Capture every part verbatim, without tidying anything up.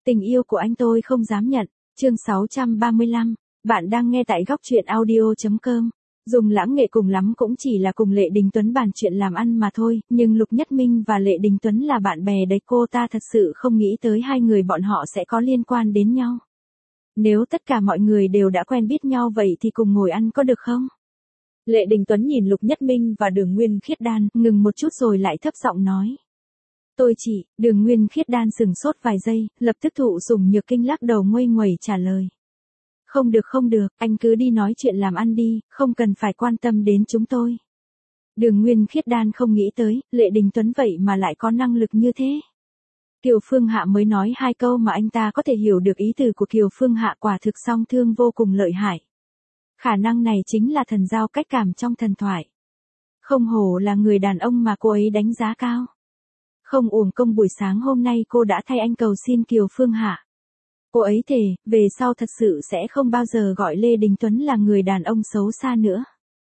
Tình yêu của anh tôi không dám nhận. Chương sáu trăm ba mươi lăm. Bạn đang nghe tại góc truyện audio chấm com. Dùng Lãng Nghệ cùng lắm cũng chỉ là cùng Lệ Đình Tuấn bàn chuyện làm ăn mà thôi, nhưng Lục Nhất Minh và Lệ Đình Tuấn là bạn bè đấy, cô ta thật sự không nghĩ tới hai người bọn họ sẽ có liên quan đến nhau. Nếu tất cả mọi người đều đã quen biết nhau vậy thì cùng ngồi ăn có được không? Lệ Đình Tuấn nhìn Lục Nhất Minh và Đường Nguyên Khiết Đan, ngừng một chút rồi lại thấp giọng nói. Tôi chỉ, Đường Nguyên Khiết Đan sừng sốt vài giây, lập tức thụ sủng nhược kinh lắc đầu nguây nguẩy trả lời. Không được không được, anh cứ đi nói chuyện làm ăn đi, không cần phải quan tâm đến chúng tôi. Đường Nguyên Khiết Đan không nghĩ tới, Lệ Đình Tuấn vậy mà lại có năng lực như thế. Kiều Phương Hạ mới nói hai câu mà anh ta có thể hiểu được ý từ của Kiều Phương Hạ, quả thực song thương vô cùng lợi hại. Khả năng này chính là thần giao cách cảm trong thần thoại. Không hổ là người đàn ông mà cô ấy đánh giá cao. Không uổng công buổi sáng hôm nay cô đã thay anh cầu xin Kiều Phương Hạ. Cô ấy thề, về sau thật sự sẽ không bao giờ gọi Lê Đình Tuấn là người đàn ông xấu xa nữa.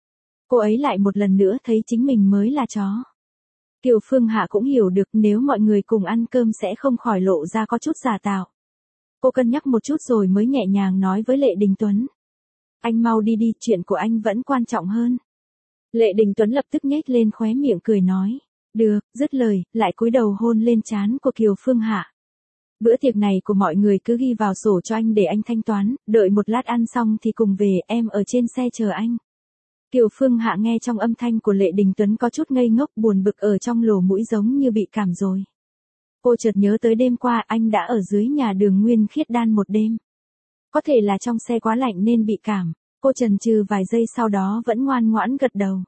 Cô ấy lại một lần nữa thấy chính mình mới là chó. Kiều Phương Hạ cũng hiểu được nếu mọi người cùng ăn cơm sẽ không khỏi lộ ra có chút giả tạo. Cô cân nhắc một chút rồi mới nhẹ nhàng nói với Lệ Đình Tuấn. Anh mau đi đi, chuyện của anh vẫn quan trọng hơn. Lệ Đình Tuấn lập tức nhếch lên khóe miệng cười nói. Được, dứt lời, lại cúi đầu hôn lên trán của Kiều Phương Hạ. Bữa tiệc này của mọi người cứ ghi vào sổ cho anh để anh thanh toán, đợi một lát ăn xong thì cùng về, em ở trên xe chờ anh. Kiều Phương Hạ nghe trong âm thanh của Lệ Đình Tuấn có chút ngây ngốc, buồn bực ở trong lỗ mũi giống như bị cảm rồi. Cô chợt nhớ tới đêm qua anh đã ở dưới nhà Đường Nguyên Khiết Đan một đêm. Có thể là trong xe quá lạnh nên bị cảm, cô chần chừ vài giây sau đó vẫn ngoan ngoãn gật đầu.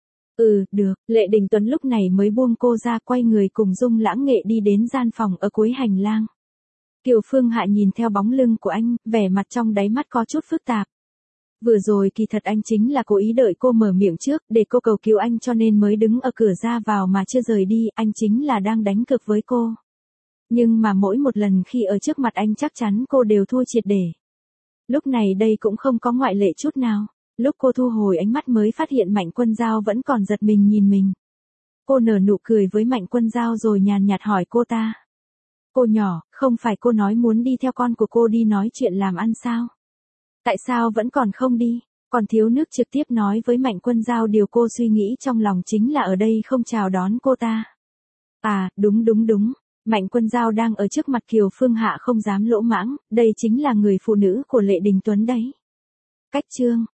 Ừ, được, Lệ Đình Tuấn lúc này mới buông cô ra, quay người cùng Dung Lãng Nghệ đi đến gian phòng ở cuối hành lang. Kiều Phương Hạ nhìn theo bóng lưng của anh, vẻ mặt trong đáy mắt có chút phức tạp. Vừa rồi kỳ thật anh chính là cố ý đợi cô mở miệng trước để cô cầu cứu anh cho nên mới đứng ở cửa ra vào mà chưa rời đi, anh chính là đang đánh cược với cô. Nhưng mà mỗi một lần khi ở trước mặt anh chắc chắn cô đều thua triệt để. Lúc này đây cũng không có ngoại lệ chút nào. Lúc cô thu hồi ánh mắt mới phát hiện Mạnh Quân Giao vẫn còn giật mình nhìn mình. Cô nở nụ cười với Mạnh Quân Giao rồi nhàn nhạt hỏi cô ta. Cô nhỏ, không phải cô nói muốn đi theo con của cô đi nói chuyện làm ăn sao? Tại sao vẫn còn không đi? Còn thiếu nước trực tiếp nói với Mạnh Quân Giao điều cô suy nghĩ trong lòng chính là ở đây không chào đón cô ta. À, đúng đúng đúng. Mạnh Quân Giao đang ở trước mặt Kiều Phương Hạ không dám lỗ mãng, đây chính là người phụ nữ của Lệ Đình Tuấn đấy. Cách chương.